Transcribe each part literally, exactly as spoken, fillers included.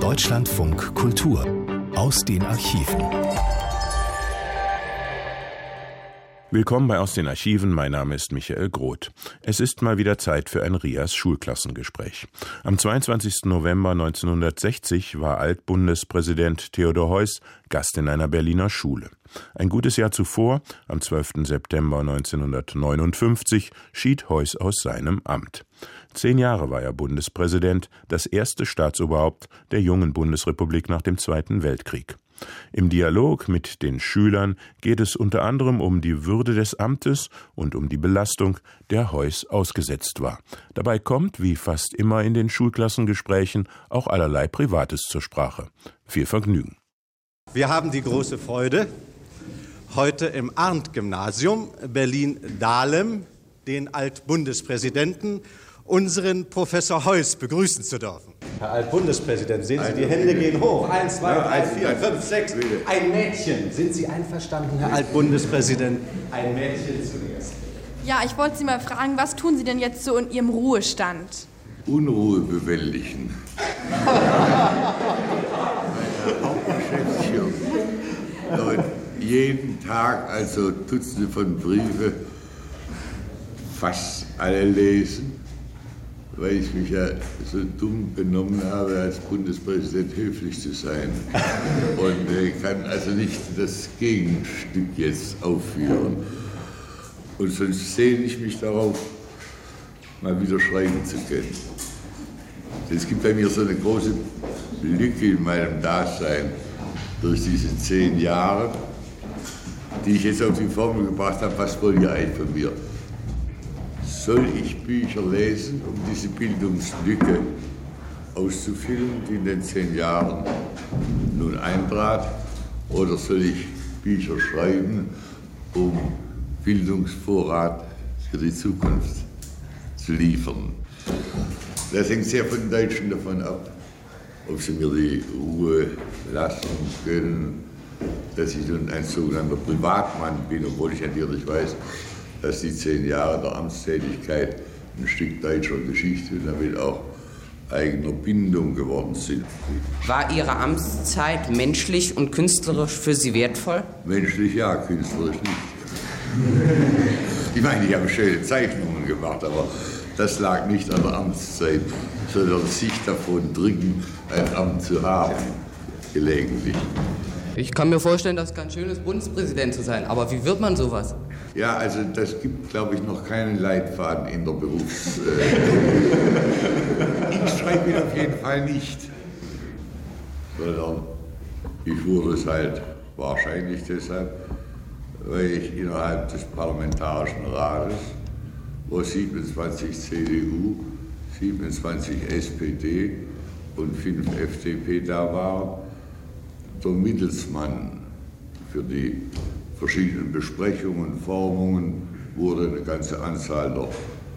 Deutschlandfunk Kultur aus den Archiven. Willkommen bei Aus den Archiven, mein Name ist Michael Groth. Es ist mal wieder Zeit für ein RIAS Schulklassengespräch. Am zweiundzwanzigsten November neunzehnhundertsechzig war Altbundespräsident Theodor Heuss Gast in einer Berliner Schule. Ein gutes Jahr zuvor, am zwölften September neunzehnhundertneunundfünfzig, schied Heuss aus seinem Amt. Zehn Jahre war er Bundespräsident, das erste Staatsoberhaupt der jungen Bundesrepublik nach dem Zweiten Weltkrieg. Im Dialog mit den Schülern geht es unter anderem um die Würde des Amtes und um die Belastung, der Heuss ausgesetzt war. Dabei kommt, wie fast immer in den Schulklassengesprächen, auch allerlei Privates zur Sprache. Viel Vergnügen. Wir haben die große Freude, heute im Arndt-Gymnasium Berlin-Dahlem den Altbundespräsidenten, unseren Professor Heuss, begrüßen zu dürfen. Herr Altbundespräsident, sehen Sie, die Hände gehen hoch. Eins, zwei, drei, vier, fünf, sechs. Ein Mädchen. Sind Sie einverstanden, Herr Altbundespräsident? Ein Mädchen zuerst. Ja, ich wollte Sie mal fragen, was tun Sie denn jetzt so in Ihrem Ruhestand? Unruhe bewältigen. Meine Hauptbeschäftigung. Und jeden Tag also Dutzende von Briefe, fast alle lesen, weil ich mich ja so dumm benommen habe, als Bundespräsident höflich zu sein. Und äh, kann also nicht das Gegenstück jetzt aufführen. Und sonst sehne ich mich darauf, mal wieder schreiben zu können. Es gibt bei mir so eine große Lücke in meinem Dasein durch diese zehn Jahre, die ich jetzt auf die Formel gebracht habe, was wollt ihr eigentlich von mir? Soll ich Bücher lesen, um diese Bildungslücke auszufüllen, die in den zehn Jahren nun eintrat? Oder soll ich Bücher schreiben, um Bildungsvorrat für die Zukunft zu liefern? Das hängt sehr von den Deutschen davon ab, ob sie mir die Ruhe lassen können, dass ich nun ein sogenannter Privatmann bin, obwohl ich natürlich weiß, dass die zehn Jahre der Amtstätigkeit ein Stück deutscher Geschichte und damit auch eigener Bindung geworden sind. War Ihre Amtszeit menschlich und künstlerisch für Sie wertvoll? Menschlich ja, künstlerisch nicht. Ich meine, ich habe schöne Zeichnungen gemacht, aber das lag nicht an der Amtszeit, sondern sich davon drücken, ein Amt zu haben, gelegentlich. Ich kann mir vorstellen, das ist ganz schön ist, Bundespräsident zu sein. Aber wie wird man sowas? Ja, also das gibt, glaube ich, noch keinen Leitfaden in der Berufs... Äh ich schreibe ihn auf jeden Fall nicht. Sondern ich wurde es halt wahrscheinlich deshalb, weil ich innerhalb des Parlamentarischen Rates, wo siebenundzwanzig C D U, siebenundzwanzig S P D und fünf F D P da waren, der Mittelsmann für die verschiedenen Besprechungen und Formungen wurde. Eine ganze Anzahl der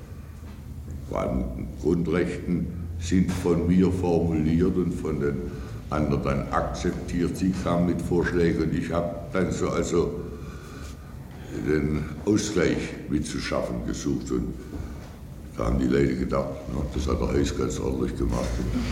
Grundrechten sind von mir formuliert und von den anderen dann akzeptiert. Sie kamen mit Vorschlägen und ich habe dann so also den Ausgleich mitzuschaffen gesucht. Und da haben die Leute gedacht, na, das hat der Heuss ganz ordentlich gemacht.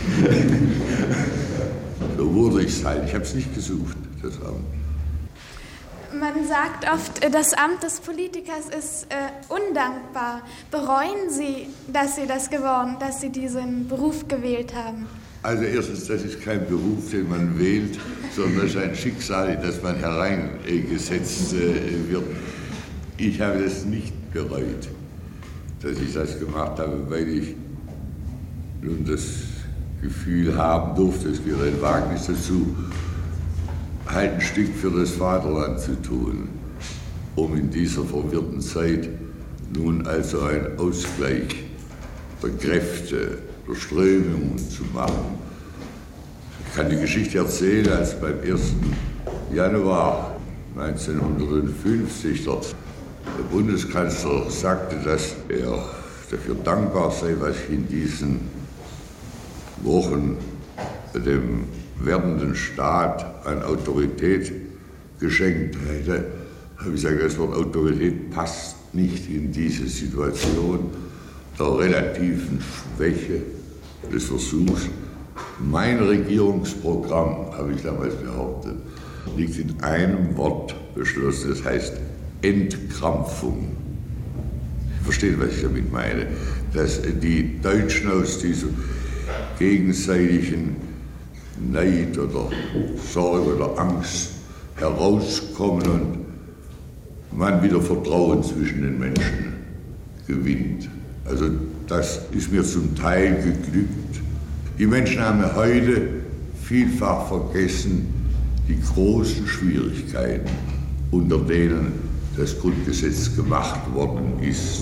So wurde ich es halt. Ich habe es nicht gesucht, das Amt. Man sagt oft, das Amt des Politikers ist äh, undankbar. Bereuen Sie, dass Sie das geworden, dass Sie diesen Beruf gewählt haben? Also erstens, das ist kein Beruf, den man wählt, sondern das ist ein Schicksal, in das man hereingesetzt äh, wird. Ich habe es nicht bereut, dass ich das gemacht habe, weil ich nun das Gefühl haben durfte, es gehört ein Wagnis dazu, halt ein Stück für das Vaterland zu tun, um in dieser verwirrten Zeit nun also einen Ausgleich der Kräfte, der Strömungen zu machen. Ich kann die Geschichte erzählen, als beim ersten Januar neunzehnhundertfünfzig der Bundeskanzler sagte, dass er dafür dankbar sei, was ich in diesen Wochen dem werdenden Staat an Autorität geschenkt hätte, habe ich gesagt, das Wort Autorität passt nicht in diese Situation der relativen Schwäche des Versuchs, Mein Regierungsprogramm, habe ich damals behauptet, liegt in einem Wort beschlossen, das heißt Entkrampfung. Sie verstehen, was ich damit meine. Dass die Deutschen aus diesem gegenseitigen Neid oder Sorge oder Angst herauskommen und man wieder Vertrauen zwischen den Menschen gewinnt. Also das ist mir zum Teil geglückt. Die Menschen haben heute vielfach vergessen die großen Schwierigkeiten, unter denen das Grundgesetz gemacht worden ist.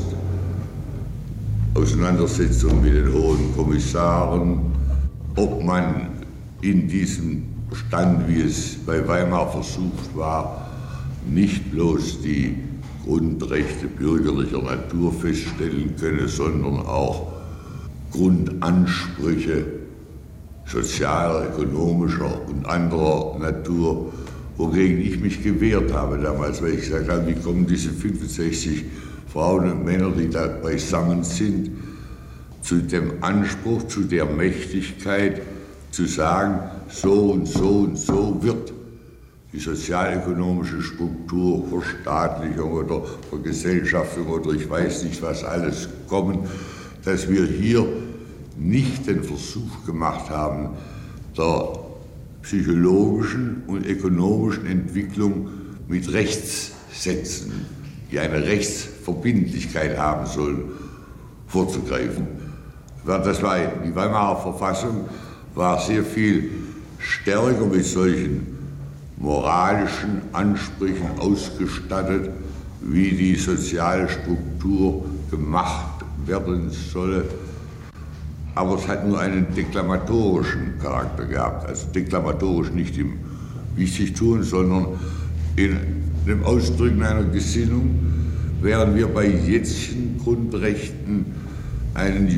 Auseinandersetzung mit den hohen Kommissaren, ob man in diesem Stand, wie es bei Weimar versucht war, nicht bloß die Grundrechte bürgerlicher Natur feststellen könne, sondern auch Grundansprüche sozialer, ökonomischer und anderer Natur, wogegen ich mich gewehrt habe damals, weil ich gesagt habe, wie kommen diese fünfundsechzig Frauen und Männer, die da beisammen sind, zu dem Anspruch, zu der Mächtigkeit, zu sagen, so und so und so wird die sozialökonomische Struktur, Verstaatlichung oder Vergesellschaftung oder ich weiß nicht was alles kommen, dass wir hier nicht den Versuch gemacht haben, der psychologischen und ökonomischen Entwicklung mit Rechtssätzen, die eine Rechtsverbindlichkeit haben sollen, vorzugreifen. Das war, die Weimarer Verfassung war sehr viel stärker mit solchen moralischen Ansprüchen ausgestattet, wie die soziale Struktur gemacht werden solle. Aber es hat nur einen deklamatorischen Charakter gehabt. Also deklamatorisch nicht im Wichtigtun, sondern in dem Ausdrücken einer Gesinnung, während wir bei jetzigen Grundrechten einen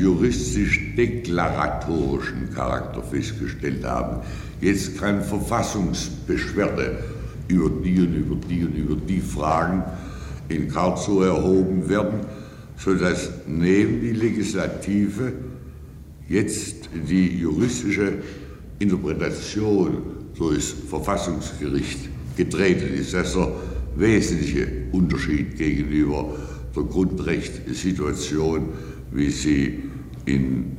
juristisch-deklaratorischen Charakter festgestellt haben. Jetzt kann Verfassungsbeschwerde über die und über die und über die Fragen in Karlsruhe erhoben werden, sodass neben die Legislative jetzt die juristische Interpretation durchs Verfassungsgericht getreten ist. Das ist der wesentliche Unterschied gegenüber der Grundrechtssituation, wie sie in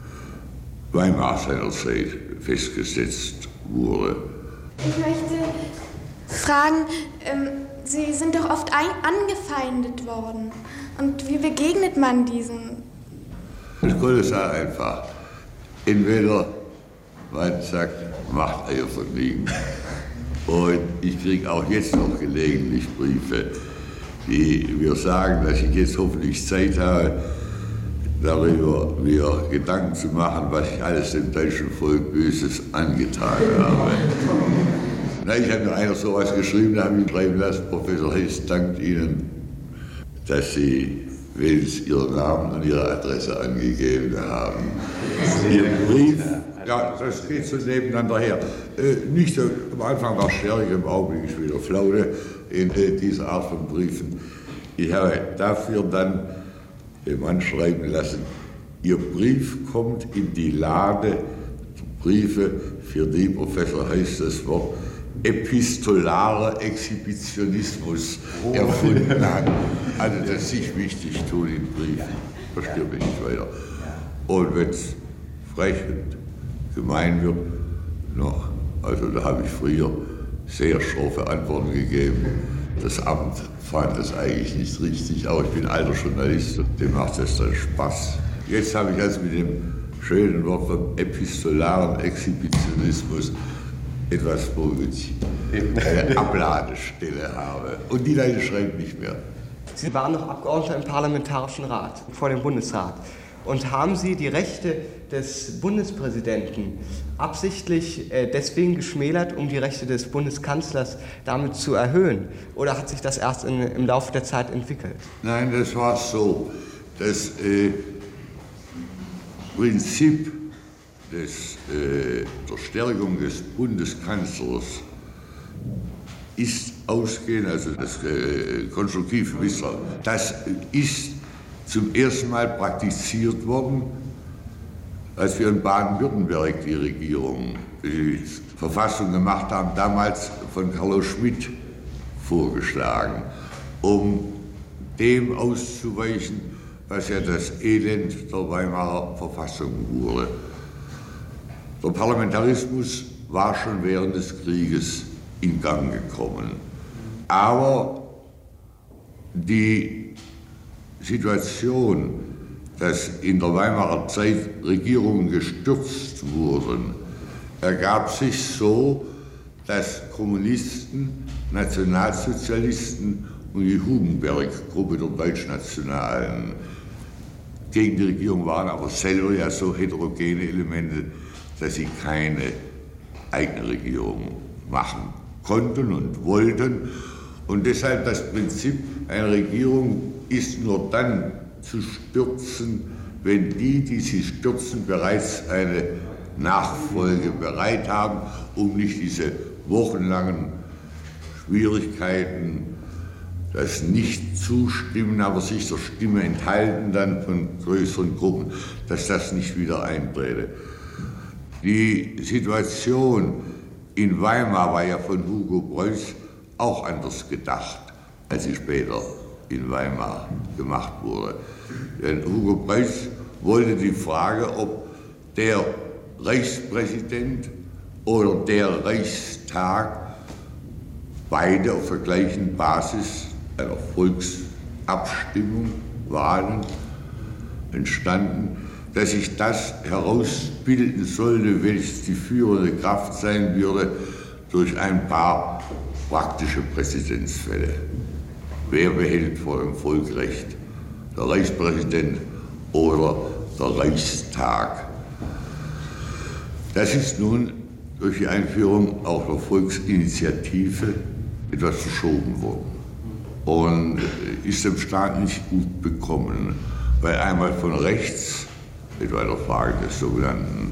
Weimar seinerzeit festgesetzt wurde. Ich möchte fragen, ähm, Sie sind doch oft ein- angefeindet worden. Und wie begegnet man diesen? Das ist kolossal einfach. Entweder man sagt, macht euer Vergnügen. Und ich kriege auch jetzt noch gelegentlich Briefe, die mir sagen, dass ich jetzt hoffentlich Zeit habe, darüber mir Gedanken zu machen, was ich alles dem deutschen Volk Böses angetan habe. Na, ich habe mir einer sowas geschrieben, da habe ich schreiben lassen, Professor Hess dankt Ihnen, dass Sie wenigstens Ihren Namen und Ihre Adresse angegeben haben. Ihren Brief, ja, das geht so nebeneinander her. Äh, nicht so, am Anfang war es stärker, im Augenblick ist wieder Flaute in äh, dieser Art von Briefen. Ich habe dafür dann dem Mann schreiben lassen, Ihr Brief kommt in die Lade der Briefe, für die Professor Hess das Wort epistolarer Exhibitionismus oh. erfunden hat. Also das sich wichtig tun in Briefen, verstehe mich nicht weiter. Und wenn es frech und gemein wird, noch, also da habe ich früher sehr scharfe Antworten gegeben. Das Amt fand das eigentlich nicht richtig, aber ich bin alter Journalist und dem macht das dann Spaß. Jetzt habe ich also mit dem schönen Wort vom epistolaren Exhibitionismus etwas, wo ich eine Abladestelle habe. Und die Leute schreiben nicht mehr. Sie waren noch Abgeordneter im Parlamentarischen Rat, vor dem Bundesrat. Und haben Sie die Rechte des Bundespräsidenten absichtlich äh, deswegen geschmälert, um die Rechte des Bundeskanzlers damit zu erhöhen? Oder hat sich das erst in, im Laufe der Zeit entwickelt? Nein, das war so. Das äh, Prinzip des, äh, der Stärkung des Bundeskanzlers ist ausgehend, also das äh, konstruktive Misstrauen, das ist zum ersten Mal praktiziert worden als wir in Baden-Württemberg die Regierung, die Verfassung gemacht haben, damals von Carlo Schmidt vorgeschlagen, um dem auszuweichen, was ja das Elend der Weimarer Verfassung wurde. Der Parlamentarismus war schon während des Krieges in Gang gekommen. Aber die Situation, dass in der Weimarer Zeit Regierungen gestürzt wurden, ergab sich so, dass Kommunisten, Nationalsozialisten und die Hugenberg-Gruppe der Deutschnationalen gegen die Regierung waren, aber selber ja so heterogene Elemente, dass sie keine eigene Regierung machen konnten und wollten. Und deshalb das Prinzip, eine Regierung ist nur dann zu stürzen, wenn die, die sie stürzen, bereits eine Nachfolge bereit haben, um nicht diese wochenlangen Schwierigkeiten, das Nicht-Zustimmen, aber sich der Stimme enthalten dann von größeren Gruppen, dass das nicht wieder einträte. Die Situation in Weimar war ja von Hugo Preuß auch anders gedacht, als sie später in Weimar gemacht wurde. Denn Hugo Preuß wollte die Frage, ob der Reichspräsident oder der Reichstag beide auf der gleichen Basis einer Volksabstimmung, Wahlen entstanden, dass sich das herausbilden sollte, welches die führende Kraft sein würde, durch ein paar praktische Präzedenzfälle. Wer behält vor dem Volk Recht? Der Reichspräsident oder der Reichstag? Das ist nun durch die Einführung auch der Volksinitiative etwas verschoben worden und ist dem Staat nicht gut bekommen, weil einmal von rechts, etwa der Frage des sogenannten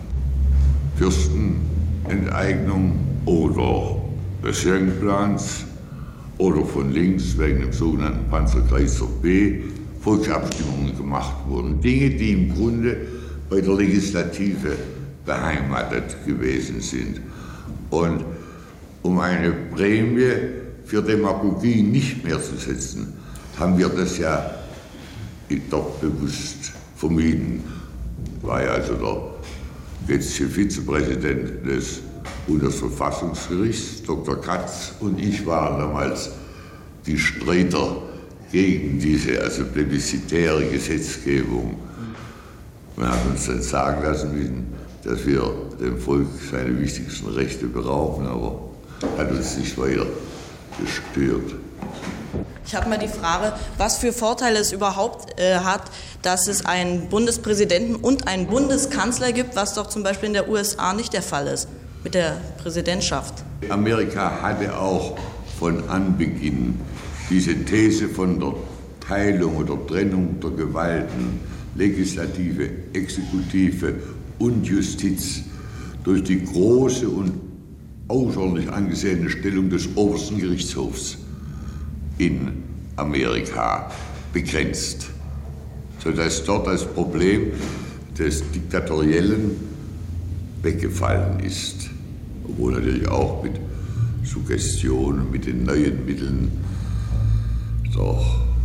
Fürstenenteignung oder des Jungplans oder von links wegen dem sogenannten Panzerkreuzer B Volksabstimmungen gemacht wurden. Dinge, die im Grunde bei der Legislative beheimatet gewesen sind. Und um eine Prämie für Demagogie nicht mehr zu setzen, haben wir das ja dort bewusst vermieden. War ja also der jetzige Vizepräsident des Bundesverfassungsgerichts, Doktor Katz, und ich waren damals die Streiter gegen diese also plebiszitäre Gesetzgebung. Man hat uns dann sagen lassen müssen, dass wir dem Volk seine wichtigsten Rechte berauben, aber hat uns nicht weiter gestört. Ich habe mal die Frage, was für Vorteile es überhaupt äh, hat, dass es einen Bundespräsidenten und einen Bundeskanzler gibt, was doch zum Beispiel in der U S A nicht der Fall ist, mit der Präsidentschaft. Amerika hatte auch von Anbeginn diese These von der Teilung oder Trennung der Gewalten, Legislative, Exekutive und Justiz, durch die große und außerordentlich angesehene Stellung des obersten Gerichtshofs in Amerika begrenzt, sodass dort das Problem des Diktatoriellen weggefallen ist, obwohl natürlich auch mit Suggestion, mit den neuen Mitteln der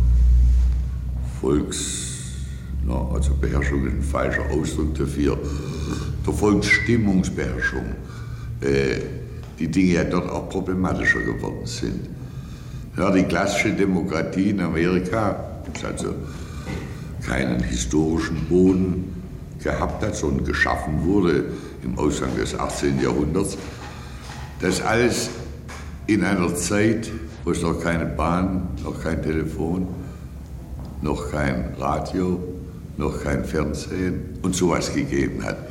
Volks, na, also Beherrschung ist ein falscher Ausdruck dafür, der Volksstimmungsbeherrschung, äh, die Dinge ja dort auch problematischer geworden sind. Ja, die klassische Demokratie in Amerika, das also keinen historischen Boden gehabt hat, sondern geschaffen wurde im Ausgang des achtzehnten Jahrhunderts, das alles in einer Zeit, wo es noch keine Bahn, noch kein Telefon, noch kein Radio, noch kein Fernsehen und sowas gegeben hat.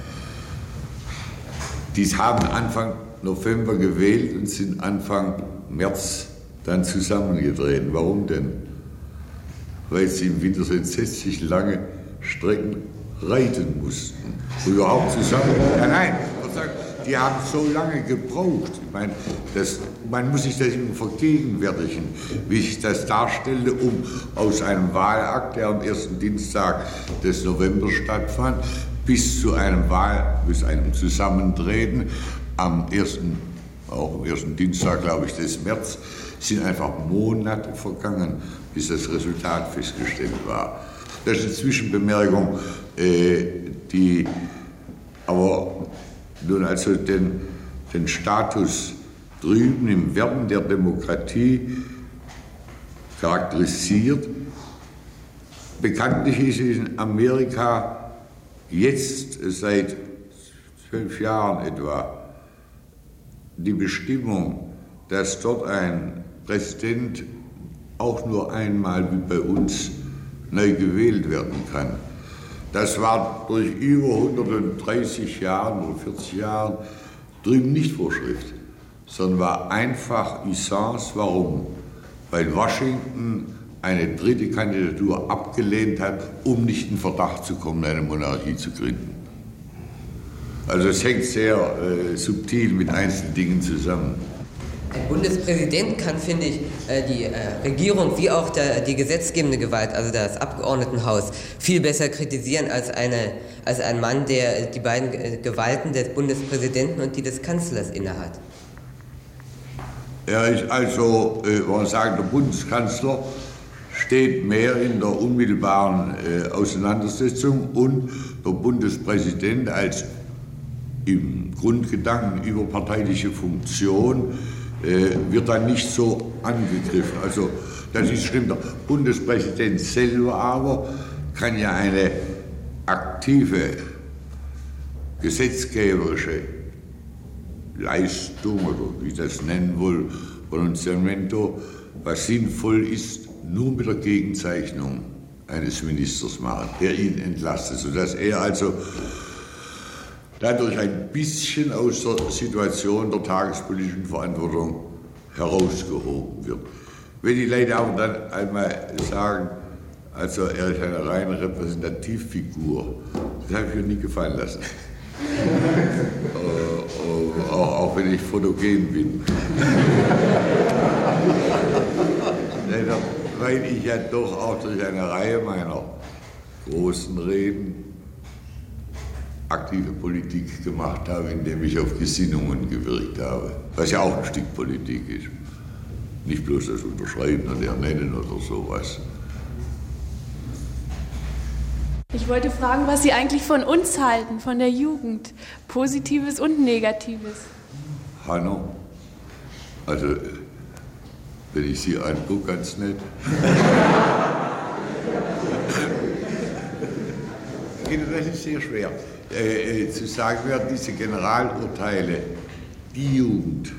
Die haben Anfang November gewählt und sind Anfang März dann zusammengedreht. Warum denn? Weil sie im Winter so entsetzlich lange Strecken reiten mussten. Und überhaupt zusammen. Ja, nein, die haben so lange gebraucht. Ich meine, das, man muss sich das immer vergegenwärtigen, wie sich das darstellte, um aus einem Wahlakt, der am ersten Dienstag des November stattfand, bis zu einem Wahl, bis einem Zusammentreten am ersten, auch am ersten Dienstag, glaube ich, des März, sind einfach Monate vergangen, bis das Resultat festgestellt war. Das ist eine Zwischenbemerkung, äh, die aber nun also den, den Status drüben im Werden der Demokratie charakterisiert. Bekanntlich ist in Amerika jetzt seit zwölf Jahren etwa die Bestimmung, dass dort ein Präsident auch nur einmal wie bei uns neu gewählt werden kann. Das war durch über hundertdreißig Jahre oder vierzig Jahre drüben nicht Vorschrift, sondern war einfach Usance. Warum? Weil Washington eine dritte Kandidatur abgelehnt hat, um nicht in Verdacht zu kommen, eine Monarchie zu gründen. Also es hängt sehr äh, subtil mit einzelnen Dingen zusammen. Ein Bundespräsident kann, finde ich, die Regierung wie auch der, die gesetzgebende Gewalt, also das Abgeordnetenhaus, viel besser kritisieren als, eine, als ein Mann, der die beiden Gewalten des Bundespräsidenten und die des Kanzlers innehat. Er ist also, äh, man sagen, der Bundeskanzler steht mehr in der unmittelbaren äh, Auseinandersetzung und der Bundespräsident als im Grundgedanken überparteiliche Funktion äh, wird dann nicht so angegriffen. Also das ist schlimm. Der Bundespräsident selber aber kann ja eine aktive gesetzgeberische Leistung oder wie ich das nennen will, Pronunciamento, was sinnvoll ist, nur mit der Gegenzeichnung eines Ministers machen, der ihn entlastet, sodass er also dadurch ein bisschen aus der Situation der tagespolitischen Verantwortung herausgehoben wird. Wenn die Leute auch dann einmal sagen, also er ist eine reine Repräsentativfigur, das habe ich mir nie gefallen lassen. äh, auch, auch wenn ich fotogen bin. Weil ich ja doch auch durch eine Reihe meiner großen Reden aktive Politik gemacht habe, indem ich auf Gesinnungen gewirkt habe, was ja auch ein Stück Politik ist. Nicht bloß das Unterschreiben und Ernennen oder sowas. Ich wollte fragen, was Sie eigentlich von uns halten, von der Jugend. Positives und Negatives. Hanno, also wenn ich Sie angucke, ganz nett. Das ist sehr schwer. Äh, äh, zu sagen werden, diese Generalurteile, die Jugend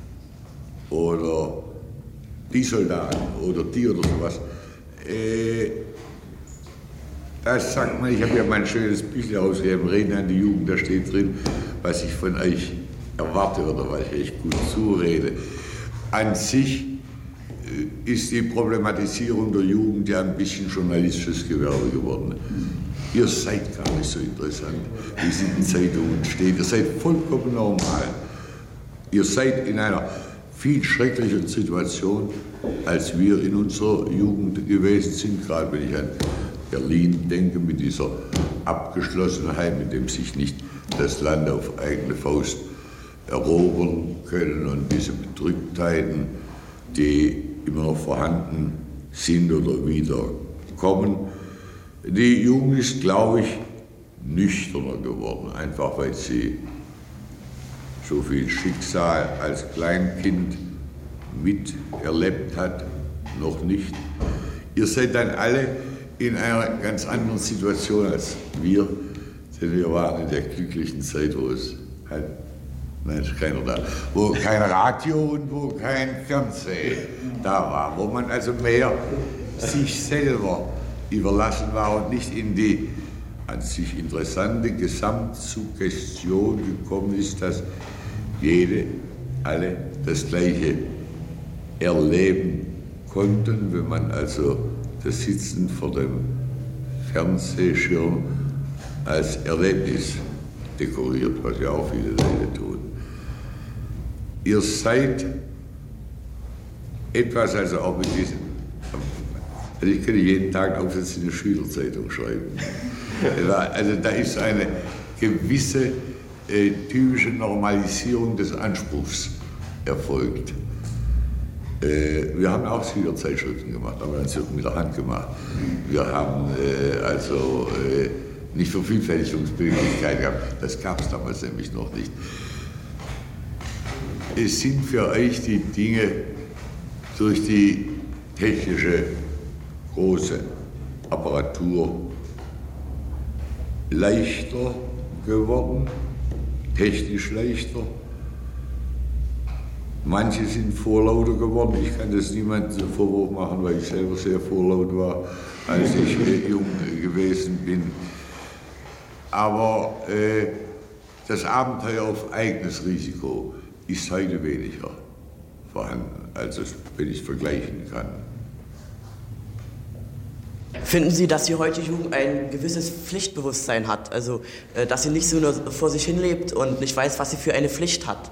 oder die Soldaten oder die oder sowas, äh, das sagt man, ich habe ja mein schönes Büchlein rausgegeben, Reden an die Jugend, da steht drin, was ich von euch erwarte oder was ich euch gut zurede. An sich äh, ist die Problematisierung der Jugend ja ein bisschen journalistisches Gewerbe geworden. Ihr seid gar nicht so interessant, wie es in den Zeitungen steht. Ihr seid vollkommen normal. Ihr seid in einer viel schrecklicheren Situation, als wir in unserer Jugend gewesen sind. Gerade wenn ich an Berlin denke, mit dieser Abgeschlossenheit, mit dem sich nicht das Land auf eigene Faust erobern können und diese Bedrücktheiten, die immer noch vorhanden sind oder wieder kommen. Die Jugend ist, glaube ich, nüchterner geworden, einfach weil sie so viel Schicksal als Kleinkind miterlebt hat, noch nicht. Ihr seid dann alle in einer ganz anderen Situation als wir, denn wir waren in der glücklichen Zeit, wo es halt, nein, ist keiner da, wo kein Radio und wo kein Fernsehen da war, wo man also mehr sich selber überlassen war und nicht in die an sich interessante Gesamtsuggestion gekommen ist, dass jede, alle das Gleiche erleben konnten, wenn man also das Sitzen vor dem Fernsehschirm als Erlebnis dekoriert, was ja auch viele Leute tun. Ihr seid etwas, also auch mit diesem, also ich könnte jeden Tag Aufsätze in der Schülerzeitung schreiben. Also da ist eine gewisse äh, typische Normalisierung des Anspruchs erfolgt. Äh, wir haben auch Schülerzeitschriften gemacht, aber das mit der Hand gemacht. Wir haben äh, also äh, nicht Vervielfältigungsmöglichkeiten gehabt. Das gab es damals nämlich noch nicht. Es sind für euch die Dinge durch die technische große Apparatur leichter geworden, technisch leichter. Manche sind vorlauter geworden. Ich kann das niemandem einen Vorwurf machen, weil ich selber sehr vorlaut war, als ich äh, jung gewesen bin. Aber äh, das Abenteuer auf eigenes Risiko ist heute weniger vorhanden, als es, wenn ich es vergleichen kann. Finden Sie, dass die heutige Jugend ein gewisses Pflichtbewusstsein hat? Also, äh, dass sie nicht so nur vor sich hin lebt und nicht weiß, was sie für eine Pflicht hat?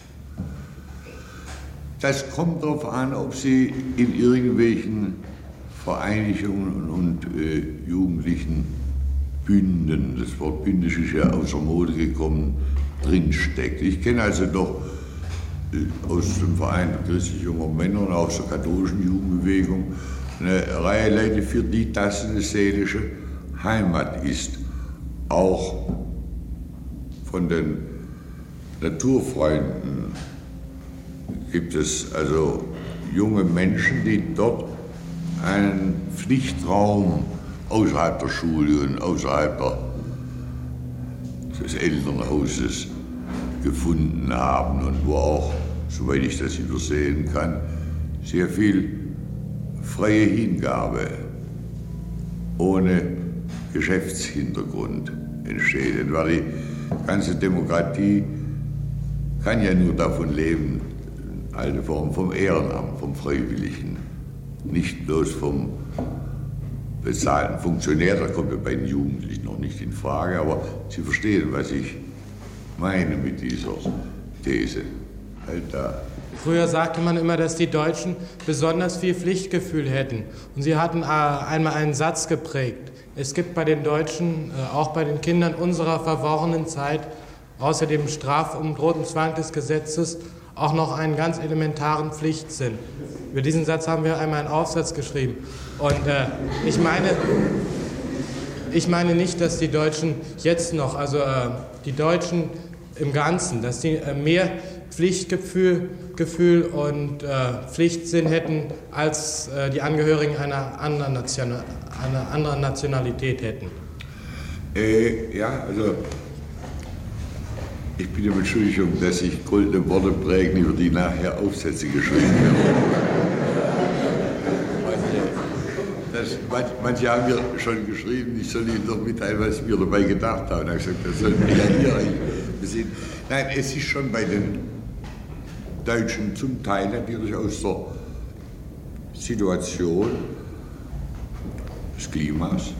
Das kommt darauf an, ob sie in irgendwelchen Vereinigungen und äh, jugendlichen Bünden, das Wort bündisch ist ja außer Mode gekommen, drinsteckt. Ich kenne also doch äh, aus dem Verein christlicher junger Männer und aus der katholischen Jugendbewegung eine Reihe Leute, für die das eine seelische Heimat ist. Auch von den Naturfreunden gibt es also junge Menschen, die dort einen Pflichtraum außerhalb der Schule und außerhalb der, des Elternhauses gefunden haben und wo auch, soweit ich das übersehen kann, sehr viel freie Hingabe ohne Geschäftshintergrund entsteht. Denn weil die ganze Demokratie kann ja nur davon leben, eine Form vom Ehrenamt, vom Freiwilligen, nicht bloß vom bezahlten Funktionär, da kommt ja bei den Jugendlichen noch nicht in Frage, aber Sie verstehen, was ich meine mit dieser These. Halt da. Früher sagte man immer, dass die Deutschen besonders viel Pflichtgefühl hätten. Und sie hatten einmal einen Satz geprägt. Es gibt bei den Deutschen, auch bei den Kindern unserer verworrenen Zeit, außer dem Straf- und roten Zwang des Gesetzes, auch noch einen ganz elementaren Pflichtsinn. Über diesen Satz haben wir einmal einen Aufsatz geschrieben. Und äh, ich meine, ich meine nicht, dass die Deutschen jetzt noch, also äh, die Deutschen im Ganzen, dass die äh, mehr Pflichtgefühl Gefühl und äh, Pflichtsinn hätten, als äh, die Angehörigen einer anderen, Nation, einer anderen Nationalität hätten. Äh, ja, also ich bitte um Entschuldigung, dass ich goldene Worte prägen, über die nachher Aufsätze geschrieben werden. Das, manche, manche haben mir schon geschrieben, ich soll Ihnen doch mitteilen, was wir dabei gedacht haben. Da habe ich gesagt, das sollten wir ja hier eigentlich sehen. Nein, es ist schon bei den Deutschen zum Teil natürlich aus der Situation des Klimas,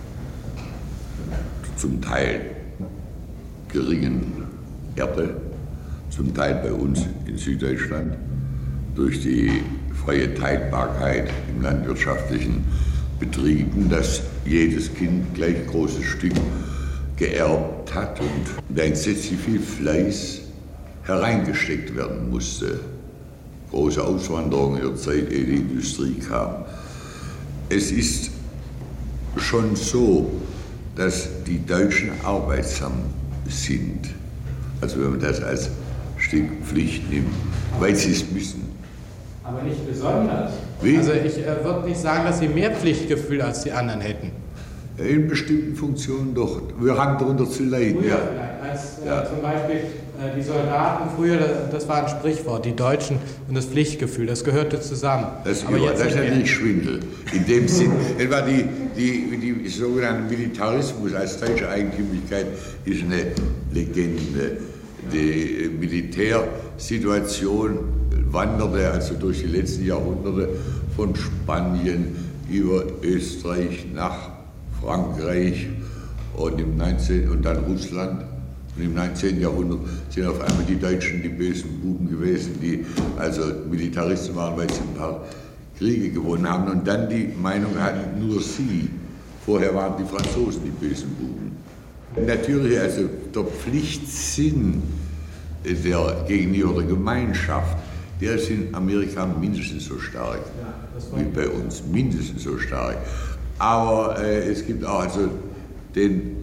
zum Teil geringen Erde, zum Teil bei uns in Süddeutschland, durch die freie Teilbarkeit im landwirtschaftlichen Betrieben, dass jedes Kind gleich ein großes Stück geerbt hat und da entsetzlich viel Fleiß hereingesteckt werden musste. Große Auswanderung in der Zeit, ehe die Industrie kam. Es ist schon so, dass die Deutschen arbeitsam sind. Also wenn man das als Stück Pflicht nimmt, weil sie es müssen. Aber nicht besonders. Wie? Also ich äh, würde nicht sagen, dass sie mehr Pflichtgefühl als die anderen hätten. In bestimmten Funktionen doch. Wir haben darunter zu leiden. Früher Ja. vielleicht, als äh, Ja. zum Beispiel äh, die Soldaten früher, das, das war ein Sprichwort, die Deutschen und das Pflichtgefühl, das gehörte zusammen. Das, Aber über, jetzt das ist nicht mehr. natürlich Schwindel. In dem Sinn, etwa die, die, die sogenannte Militarismus als deutsche Eigentümlichkeit ist eine Legende. Die Militärsituation wanderte also durch die letzten Jahrhunderte von Spanien über Österreich nach Frankreich und, im neunzehnten. Und dann Russland. Und im neunzehnten. Jahrhundert sind auf einmal die Deutschen die bösen Buben gewesen, die also Militaristen waren, weil sie ein paar Kriege gewonnen haben. Und dann die Meinung hatten, nur sie Vorher waren die Franzosen die bösen Buben. Natürlich, also der Pflichtsinn der gegenüber der Gemeinschaft, der ist in Amerika mindestens so stark ja, wie bei uns, mindestens so stark. Aber äh, es gibt auch also den,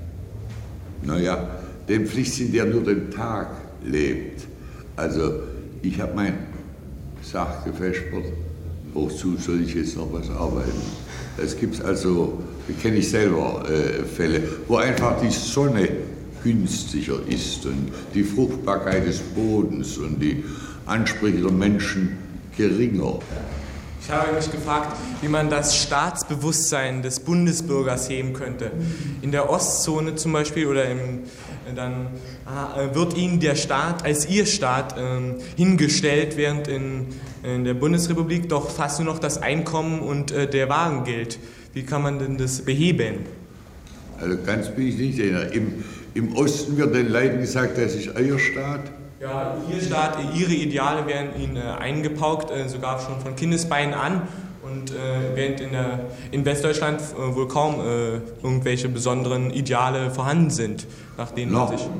naja, den Pflichtsinn, der nur den Tag lebt. Also ich habe mein Sach gefespert, wozu soll ich jetzt noch was arbeiten? Es gibt also, kenne ich selber äh, Fälle, wo einfach die Sonne günstiger ist und die Fruchtbarkeit des Bodens und die Ansprüche der Menschen geringer. Ich habe mich gefragt, wie man das Staatsbewusstsein des Bundesbürgers heben könnte. In der Ostzone zum Beispiel oder im, dann äh, wird ihnen der Staat als ihr Staat äh, hingestellt, während in, in der Bundesrepublik doch fast nur noch das Einkommen und äh, der Wagen gilt. Wie kann man denn das beheben? Also ganz bin ich nicht sicher. Im, Im Osten wird den Leuten gesagt, das ist euer Staat. Ja, ihr Staat, ihre Ideale werden ihnen äh, eingepaukt, äh, sogar schon von Kindesbeinen an. Und äh, während in, der, in Westdeutschland äh, wohl kaum äh, irgendwelche besonderen Ideale vorhanden sind, nach denen man sich...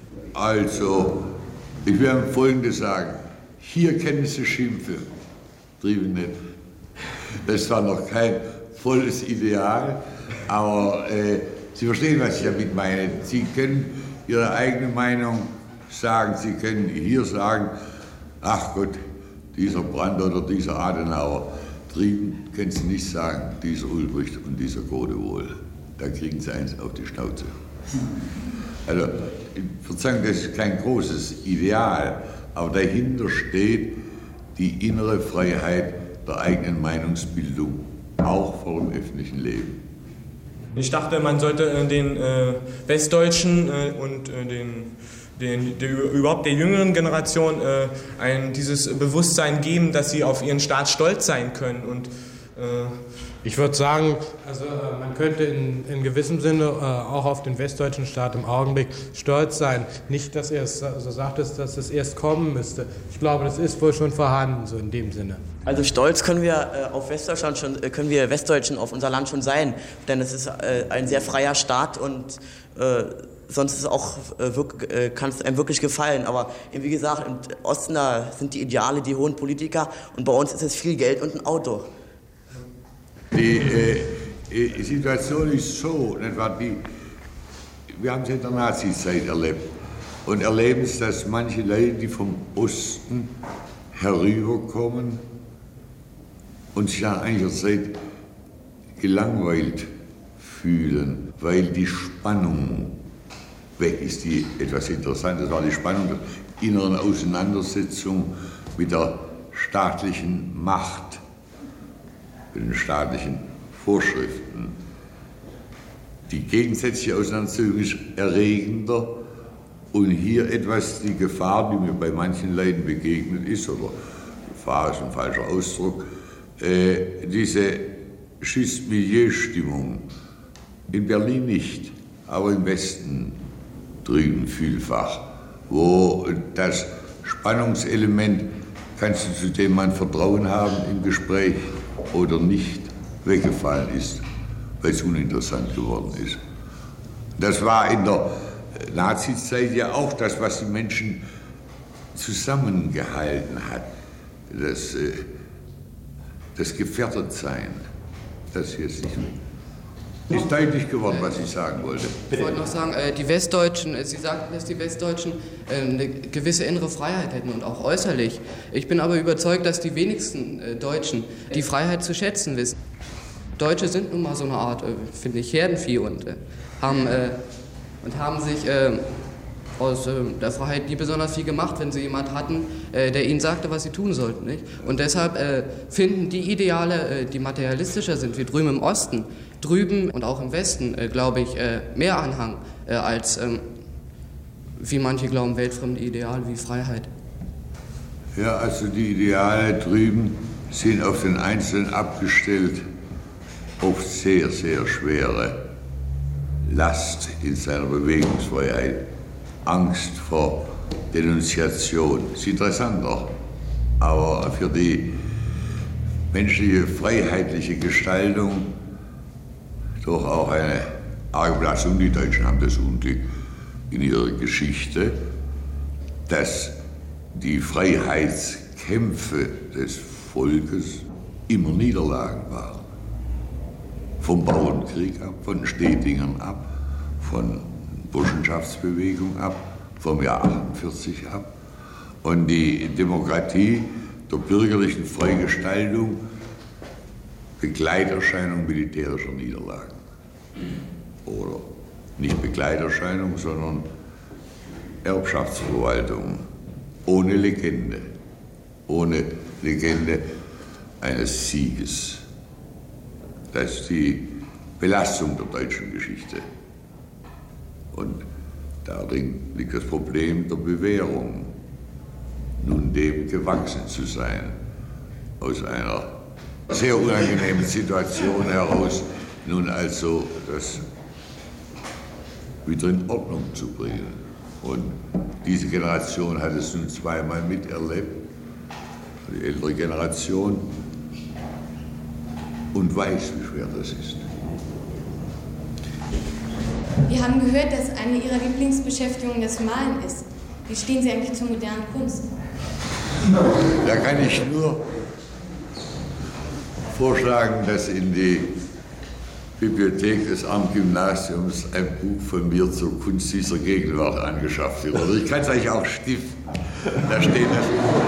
Also, ich werde Folgendes sagen. Hier kennen Sie Schimpfe, trieben nicht. Das war noch kein volles Ideal, aber äh, Sie verstehen, was ich damit meine. Sie können Ihre eigene Meinung sagen, Sie können hier sagen, ach Gott, dieser Brandt oder dieser Adenauer, trieben können Sie nicht sagen, dieser Ulbricht und dieser Godewohl. Da kriegen Sie eins auf die Schnauze. Also, Verzeihung, das ist kein großes Ideal, aber dahinter steht die innere Freiheit der eigenen Meinungsbildung, auch vor dem öffentlichen Leben. Ich dachte, man sollte äh, den äh, Westdeutschen äh, und äh, den, den, der, überhaupt der jüngeren Generation äh, ein, dieses Bewusstsein geben, dass sie auf ihren Staat stolz sein können. Und, äh ich würde sagen, also, äh, man könnte in, in gewissem Sinne äh, auch auf den westdeutschen Staat im Augenblick stolz sein. Nicht, dass er es so sagt, dass es erst kommen müsste. Ich glaube, das ist wohl schon vorhanden, so in dem Sinne. Also stolz können wir äh, auf Westdeutschland schon, äh, können wir Westdeutschen auf unser Land schon sein, denn es ist äh, ein sehr freier Staat und äh, sonst ist es auch, äh, wirk- äh, kann es einem wirklich gefallen. Aber wie gesagt, im Osten da sind die Ideale, die hohen Politiker und bei uns ist es viel Geld und ein Auto. Die äh, Situation ist so, nicht wahr? Die, wir haben es in der Nazizeit erlebt und erleben es, dass manche Leute, die vom Osten herüberkommen und sich nach einiger Zeit gelangweilt fühlen, weil die Spannung weg ist, die etwas Interessantes war, die Spannung der inneren Auseinandersetzung mit der staatlichen Macht, mit den staatlichen Vorschriften. Die gegensätzliche Auseinandersetzung ist erregender und hier etwas die Gefahr, die mir bei manchen Leuten begegnet ist, oder Gefahr ist ein falscher Ausdruck, äh, diese Schiss-Milieu-Stimmung. In Berlin nicht, aber im Westen drüben vielfach, wo das Spannungselement, kannst du zu dem man Vertrauen haben im Gespräch oder nicht, weggefallen ist, weil es uninteressant geworden ist. Das war in der Nazizeit ja auch das, was die Menschen zusammengehalten hat. Das, das Gefährtetsein, das hier ist nicht mehr. Ist deutlich geworden, was ich sagen wollte. Ich wollte noch sagen, die Westdeutschen, Sie sagten, dass die Westdeutschen eine gewisse innere Freiheit hätten und auch äußerlich. Ich bin aber überzeugt, dass die wenigsten Deutschen die Freiheit zu schätzen wissen. Deutsche sind nun mal so eine Art, finde ich, Herdenvieh und haben, und haben sich aus der Freiheit nie besonders viel gemacht, wenn sie jemanden hatten, der ihnen sagte, was sie tun sollten. Nicht? Und deshalb finden die Ideale, die materialistischer sind, wie drüben im Osten, drüben und auch im Westen, äh, glaube ich, äh, mehr Anhang äh, als, ähm, wie manche glauben, weltfremde Ideale wie Freiheit. Ja, also die Ideale drüben sind auf den Einzelnen abgestellt, oft sehr, sehr schwere Last in seiner Bewegungsfreiheit, Angst vor Denunziation. Das ist interessanter, aber für die menschliche freiheitliche Gestaltung doch auch eine arge Belastung. Die Deutschen haben das Unglück in ihrer Geschichte, dass die Freiheitskämpfe des Volkes immer Niederlagen waren. Vom Bauernkrieg ab, von den Stetingern ab, von Burschenschaftsbewegung ab, vom Jahr achtundvierzig ab. Und die Demokratie der bürgerlichen Freigestaltung Begleiterscheinung militärischer Niederlagen. Oder nicht Begleiterscheinung, sondern Erbschaftsverwaltung ohne Legende. Ohne Legende eines Sieges. Das ist die Belastung der deutschen Geschichte. Und darin liegt das Problem der Bewährung, nun dem gewachsen zu sein, aus einer sehr unangenehmen Situation heraus, nun also das wieder in Ordnung zu bringen. Und diese Generation hat es nun zweimal miterlebt, die ältere Generation, und weiß, wie schwer das ist. Wir haben gehört, dass eine Ihrer Lieblingsbeschäftigungen das Malen ist. Wie stehen Sie eigentlich zur modernen Kunst? Da kann ich nur vorschlagen, dass in die Bibliothek des Arndt-Gymnasiums ein Buch von mir zur Kunst dieser Gegenwart angeschafft wird. Oder ich kann es euch auch stiften. Da steht das.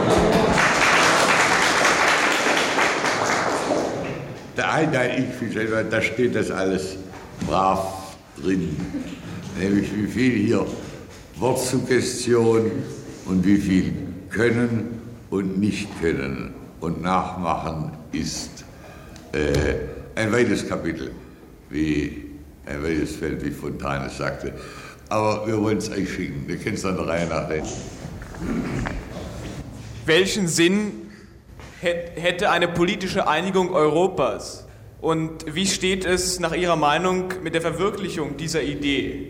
Nein, nein, ich will, da steht das alles brav drin. Nämlich wie viel hier Wortsuggestion und wie viel Können und Nicht-Können und Nachmachen ist. Äh, ein weites Kapitel, wie ein weites Feld, wie Fontane sagte. Aber wir wollen es euch schicken, wir können es an der Reihe nachreden. Welchen Sinn hätte eine politische Einigung Europas? Und wie steht es nach Ihrer Meinung mit der Verwirklichung dieser Idee?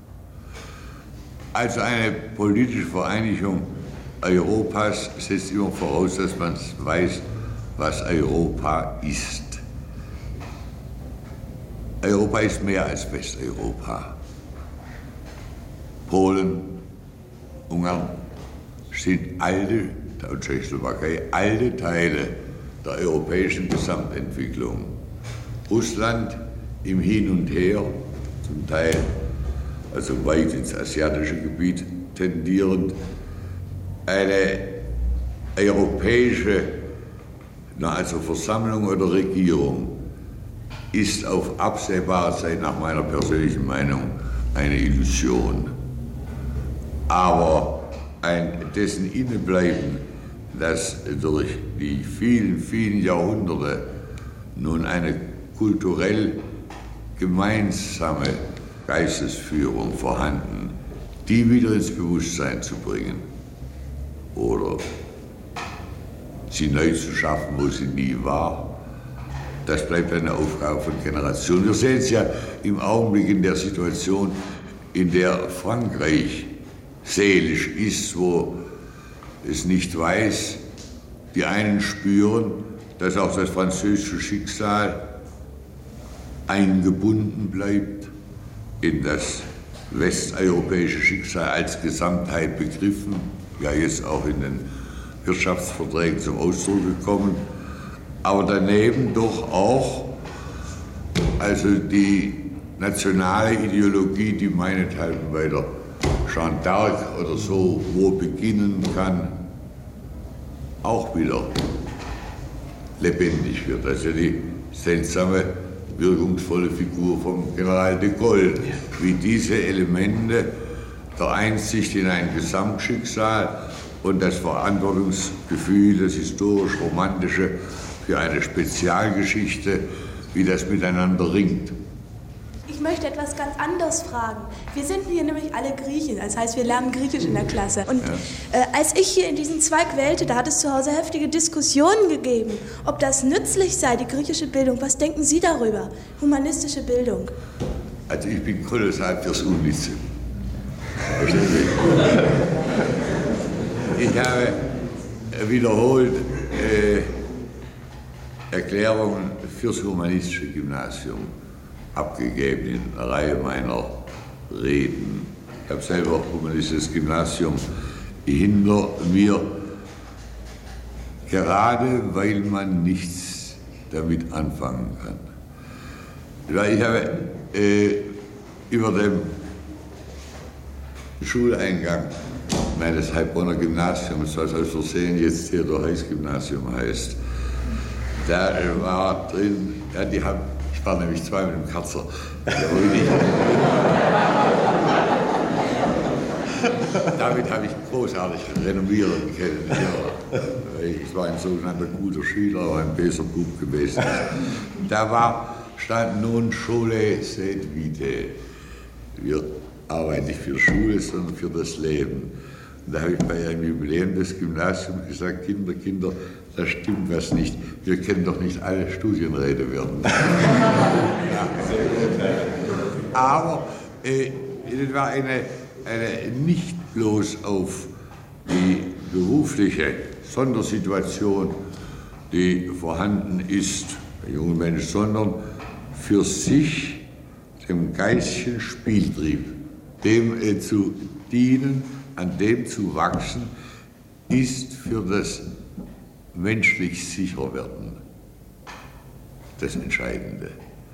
Also eine politische Vereinigung Europas setzt immer voraus, dass man weiß, was Europa ist. Europa ist mehr als Westeuropa. Polen, Ungarn sind alte, und Tschechoslowakei, alte Teile der europäischen Gesamtentwicklung. Russland im Hin und Her, zum Teil also weit ins asiatische Gebiet tendierend, eine europäische, na also Versammlung oder Regierung, ist auf absehbare Zeit nach meiner persönlichen Meinung eine Illusion. Aber ein dessen Innebleiben, das durch die vielen, vielen Jahrhunderte nun eine kulturell gemeinsame Geistesführung vorhanden, die wieder ins Bewusstsein zu bringen oder sie neu zu schaffen, wo sie nie war, das bleibt eine Aufgabe von Generationen. Wir sehen es ja im Augenblick in der Situation, in der Frankreich seelisch ist, wo es nicht weiß. Die einen spüren, dass auch das französische Schicksal eingebunden bleibt in das westeuropäische Schicksal als Gesamtheit begriffen, ja jetzt auch in den Wirtschaftsverträgen zum Ausdruck gekommen, aber daneben doch auch also die nationale Ideologie, die meinethalben bei der Jeanne d'Arc oder so wo beginnen kann, auch wieder lebendig wird. Also die seltsame, wirkungsvolle Figur vom General de Gaulle, wie diese Elemente der Einsicht in ein Gesamtschicksal und das Verantwortungsgefühl, das historisch-romantische für eine Spezialgeschichte, wie das miteinander ringt. Ich möchte etwas ganz anderes fragen. Wir sind hier nämlich alle Griechen, das heißt, wir lernen Griechisch in der Klasse. Und ja. äh, als ich hier in diesen Zweig wählte, da hat es zu Hause heftige Diskussionen gegeben, ob das nützlich sei, die griechische Bildung. Was denken Sie darüber, humanistische Bildung? Also ich bin kolossal fürs Unnütze. Ich habe wiederholt äh, Erklärungen fürs humanistische Gymnasium abgegeben in einer Reihe meiner Reden. Ich habe selber humanistisches Gymnasium hinter mir, gerade weil man nichts damit anfangen kann. Weil ich habe äh, über dem Schuleingang meines Heilbronner Gymnasiums, was aus Versehen jetzt Theodor-Heuss-Gymnasium heißt, da war drin, ja, die haben, ich war nämlich zwei mit dem Karzer, damit habe ich großartig renommieren können. Ja, ich war ein sogenannter guter Schüler, aber ein böser Bub gewesen. Da war, stand nun Schule sed vitae. Wir arbeiten nicht für Schule, sondern für das Leben. Und da habe ich bei einem Jubiläum des Gymnasiums gesagt, Kinder, Kinder, da stimmt was nicht. Wir können doch nicht alle Studienräte werden. Ja. Aber äh, es war eine, eine nicht bloß auf die berufliche Sondersituation, die vorhanden ist, der junge Mensch, sondern für sich dem geistigen Spieltrieb, dem äh, zu dienen, an dem zu wachsen, ist für das menschlich Sicherwerden das Entscheidende.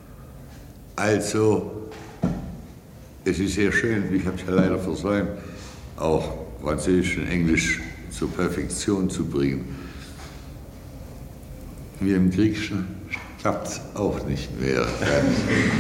Also, es ist sehr schön, ich habe es ja leider versäumt, auch Französisch und Englisch zur Perfektion zu bringen. Wie im Griechischen klappt es auch nicht mehr ganz.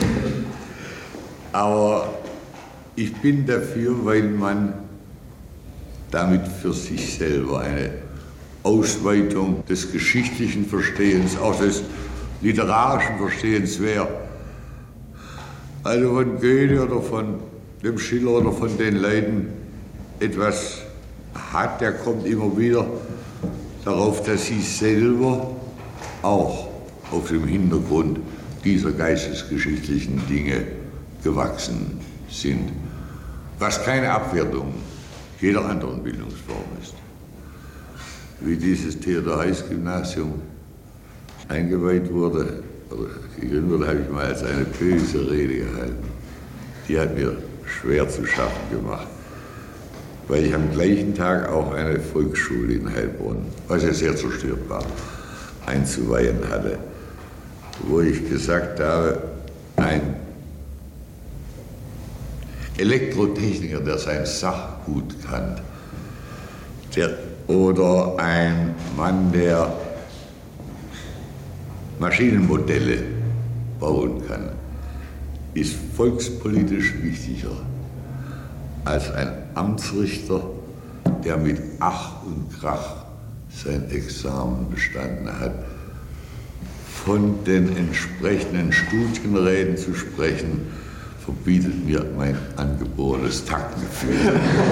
Aber ich bin dafür, weil man damit für sich selber eine Ausweitung des geschichtlichen Verstehens, auch des literarischen Verstehens wäre. Also von Goethe oder von dem Schiller oder von den Leuten etwas hat, der kommt immer wieder darauf, dass sie selber auch auf dem Hintergrund dieser geistesgeschichtlichen Dinge gewachsen sind. Was keine Abwertung jeder anderen Bildungsform ist. Wie dieses Theodor-Heuss-Gymnasium eingeweiht wurde, oder gegründet wurde, habe ich mal als eine böse Rede gehalten. Die hat mir schwer zu schaffen gemacht, weil ich am gleichen Tag auch eine Volksschule in Heilbronn, was ja sehr zerstört war, einzuweihen hatte, wo ich gesagt habe, ein Elektrotechniker, der sein Sachgut kann, der, oder ein Mann, der Maschinenmodelle bauen kann, ist volkspolitisch wichtiger als ein Amtsrichter, der mit Ach und Krach sein Examen bestanden hat. Von den entsprechenden Studienräten zu sprechen, verbietet mir mein angeborenes Taktgefühl.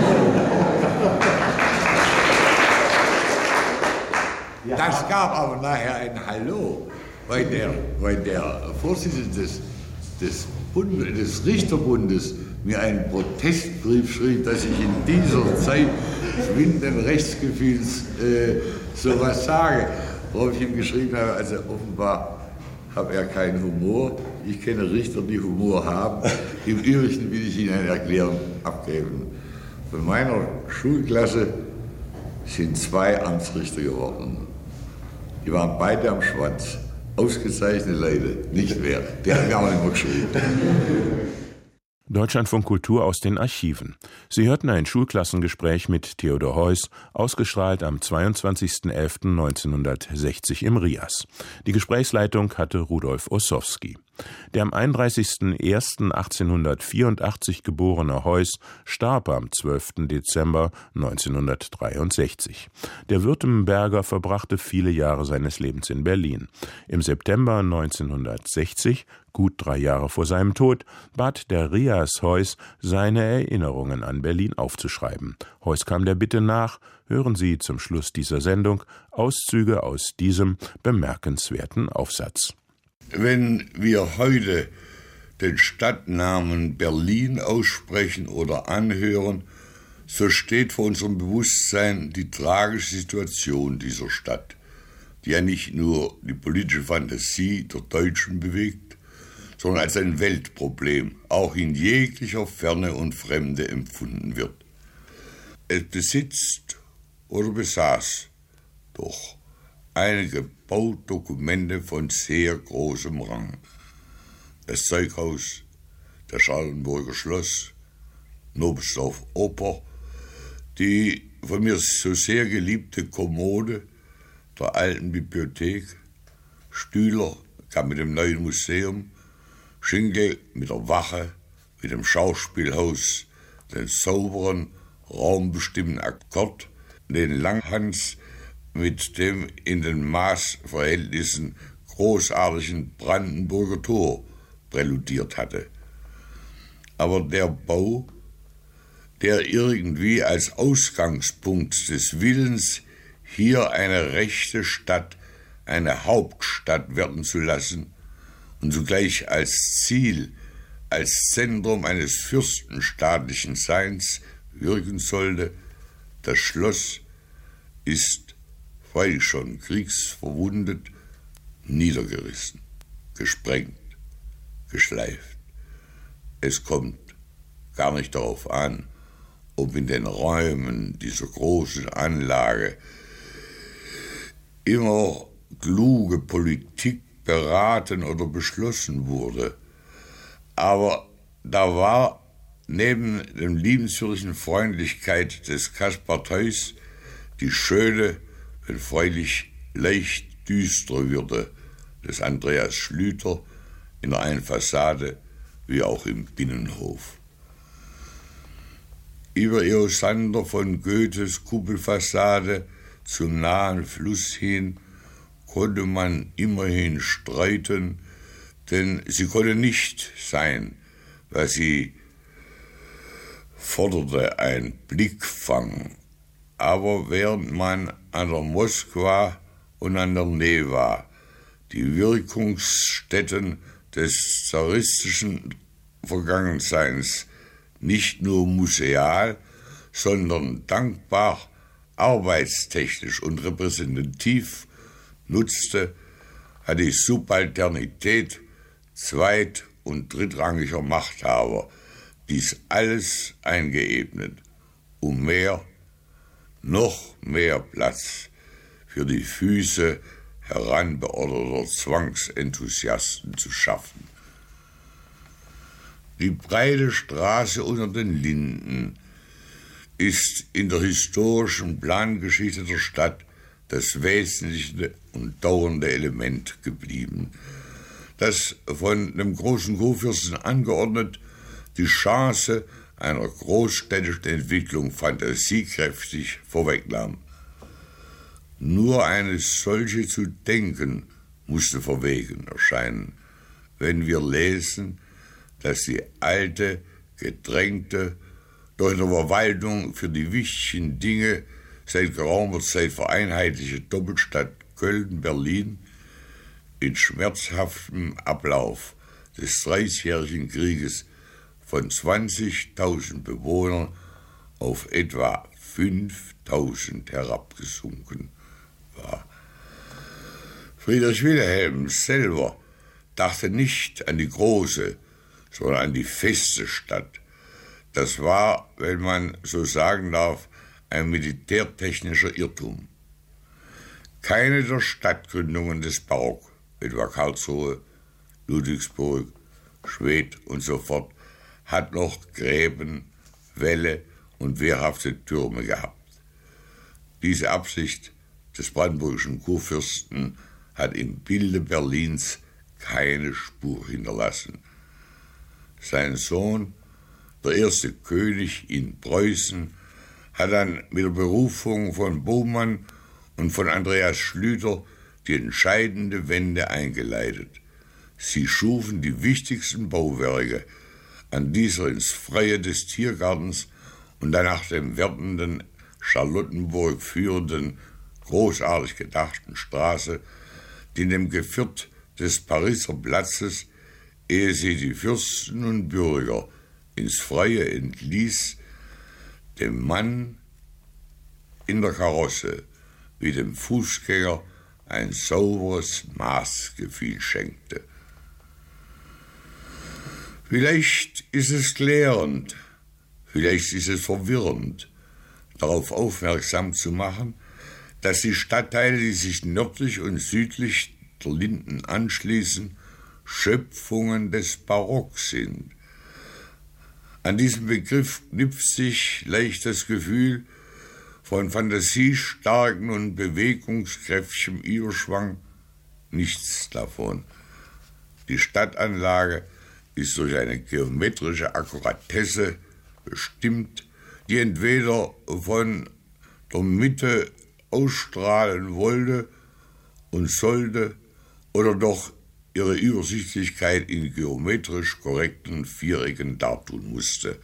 Das gab aber nachher ein Hallo, weil der, weil der Vorsitzende des, des, Bundes, des Richterbundes mir einen Protestbrief schrieb, dass ich in dieser Zeit schwindenden Rechtsgefühls äh, sowas sage. Worauf ich ihm geschrieben habe, also offenbar habe er keinen Humor. Ich kenne Richter, die Humor haben. Im Übrigen will ich Ihnen eine Erklärung abgeben. Von meiner Schulklasse sind zwei Amtsrichter geworden. Die waren beide am Schwanz. Ausgezeichnete Leute, nicht mehr. Der hat mir auch immer geschrieben. Deutschlandfunk Kultur aus den Archiven. Sie hörten ein Schulklassengespräch mit Theodor Heuss, ausgestrahlt am zweiundzwanzigsten elften neunzehnhundertsechzig im Rias. Die Gesprächsleitung hatte Rudolf Ossowski. Der am einunddreißigsten ersten achtzehnhundertvierundachtzig geborene Heuss starb am zwölften Dezember neunzehnhundertdreiundsechzig. Der Württemberger verbrachte viele Jahre seines Lebens in Berlin. Im September neunzehnhundertsechzig, gut drei Jahre vor seinem Tod, bat der Rias Heuss, seine Erinnerungen an Berlin aufzuschreiben. Heuss kam der Bitte nach. Hören Sie zum Schluss dieser Sendung Auszüge aus diesem bemerkenswerten Aufsatz. Wenn wir heute den Stadtnamen Berlin aussprechen oder anhören, so steht vor unserem Bewusstsein die tragische Situation dieser Stadt, die ja nicht nur die politische Fantasie der Deutschen bewegt, sondern als ein Weltproblem, auch in jeglicher Ferne und Fremde empfunden wird. Es besitzt oder besaß doch einige Baudokumente von sehr großem Rang. Das Zeughaus, das Charlottenburger Schloss, Nobelsdorf Oper, die von mir so sehr geliebte Kommode der alten Bibliothek, Stühler kam mit dem neuen Museum, Schinkel mit der Wache, mit dem Schauspielhaus, den sauberen, raumbestimmten Akkord, den Langhans mit dem in den Maßverhältnissen großartigen Brandenburger Tor präludiert hatte. Aber der Bau, der irgendwie als Ausgangspunkt des Willens, hier eine rechte Stadt, eine Hauptstadt werden zu lassen und zugleich als Ziel, als Zentrum eines fürstenstaatlichen Seins wirken sollte, das Schloss ist, freilich schon kriegsverwundet, niedergerissen, gesprengt, geschleift. Es kommt gar nicht darauf an, ob in den Räumen dieser großen Anlage immer kluge Politik beraten oder beschlossen wurde. Aber da war neben der liebenswürdigen Freundlichkeit des Kaspar Theuss die schöne, wenn freilich leicht düstere Würde des Andreas Schlüter in der einen Fassade wie auch im Binnenhof. Über Eosander von Goethes Kuppelfassade zum nahen Fluss hin konnte man immerhin streiten, denn sie konnte nicht sein, was sie forderte, ein Blickfang. Aber während man an der Moskwa und an der Newa die Wirkungsstätten des zaristischen Vergangenseins nicht nur museal, sondern dankbar, arbeitstechnisch und repräsentativ nutzte, hat die Subalternität zweit- und drittrangiger Machthaber dies alles eingeebnet, um mehr, noch mehr Platz für die Füße heranbeorderter Zwangsenthusiasten zu schaffen. Die breite Straße unter den Linden ist in der historischen Plangeschichte der Stadt das wesentliche und dauernde Element geblieben, das von dem großen Kurfürsten angeordnet die Chance einer großstädtischen Entwicklung fantasiekräftig vorwegnahm. Nur eine solche zu denken musste verwegen erscheinen, wenn wir lesen, dass die alte, gedrängte, durch eine Verwaltung für die wichtigen Dinge seit geraumer Zeit vereinheitliche Doppelstadt Köln-Berlin in schmerzhaftem Ablauf des Dreißigjährigen Krieges von zwanzigtausend Bewohnern auf etwa fünftausend herabgesunken war. Friedrich Wilhelm selber dachte nicht an die große, sondern an die feste Stadt. Das war, wenn man so sagen darf, ein militärtechnischer Irrtum. Keine der Stadtgründungen des Barock, etwa Karlsruhe, Ludwigsburg, Schwedt und so fort, hat noch Gräben, Wälle und wehrhafte Türme gehabt. Diese Absicht des brandenburgischen Kurfürsten hat im Bilde Berlins keine Spur hinterlassen. Sein Sohn, der erste König in Preußen, hat dann mit der Berufung von Bohmann und von Andreas Schlüter die entscheidende Wende eingeleitet. Sie schufen die wichtigsten Bauwerke an dieser ins Freie des Tiergartens und dann nach dem werdenden Charlottenburg führenden, großartig gedachten Straße, die in dem Geviert des Pariser Platzes, ehe sie die Fürsten und Bürger ins Freie entließ, dem Mann in der Karosse wie dem Fußgänger ein sauberes Maßgefühl schenkte. Vielleicht ist es klärend, vielleicht ist es verwirrend, darauf aufmerksam zu machen, dass die Stadtteile, die sich nördlich und südlich der Linden anschließen, Schöpfungen des Barock sind. An diesem Begriff knüpft sich leicht das Gefühl von fantasiestarken und bewegungskräftigem Überschwang, nichts davon. Die Stadtanlage ist durch eine geometrische Akkuratesse bestimmt, die entweder von der Mitte ausstrahlen wollte und sollte oder doch ihre Übersichtlichkeit in geometrisch korrekten Vierecken dartun musste.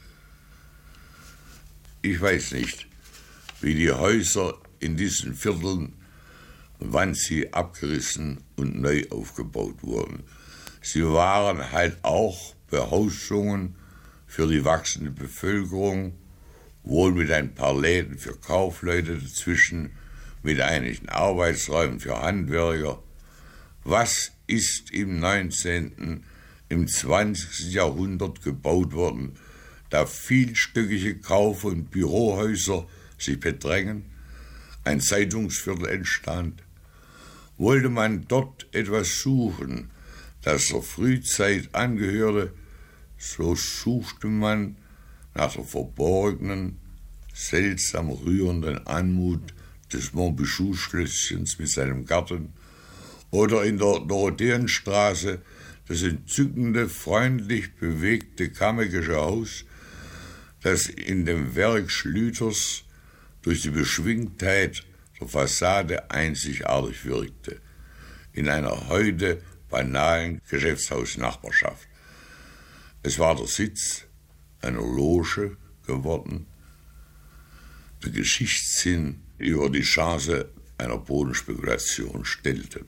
Ich weiß nicht, wie die Häuser in diesen Vierteln, wann sie abgerissen und neu aufgebaut wurden. Sie waren halt auch Behausungen für die wachsende Bevölkerung, wohl mit ein paar Läden für Kaufleute dazwischen, mit einigen Arbeitsräumen für Handwerker. Was ist im neunzehnten, im zwanzigsten Jahrhundert gebaut worden, da vielstöckige Kauf- und Bürohäuser sich bedrängen, ein Zeitungsviertel entstand? Wollte man dort etwas suchen, das der Frühzeit angehörte, so suchte man nach der verborgenen, seltsam rührenden Anmut des Montbichou-Schlösschens mit seinem Garten oder in der Dorotheenstraße das entzückende, freundlich bewegte Kammergische Haus, das in dem Werk Schlüters durch die Beschwingtheit der Fassade einzigartig wirkte, in einer heute banalen Geschäftshausnachbarschaft. Es war der Sitz einer Loge geworden, der Geschichtssinn über die Chance einer Bodenspekulation stellte.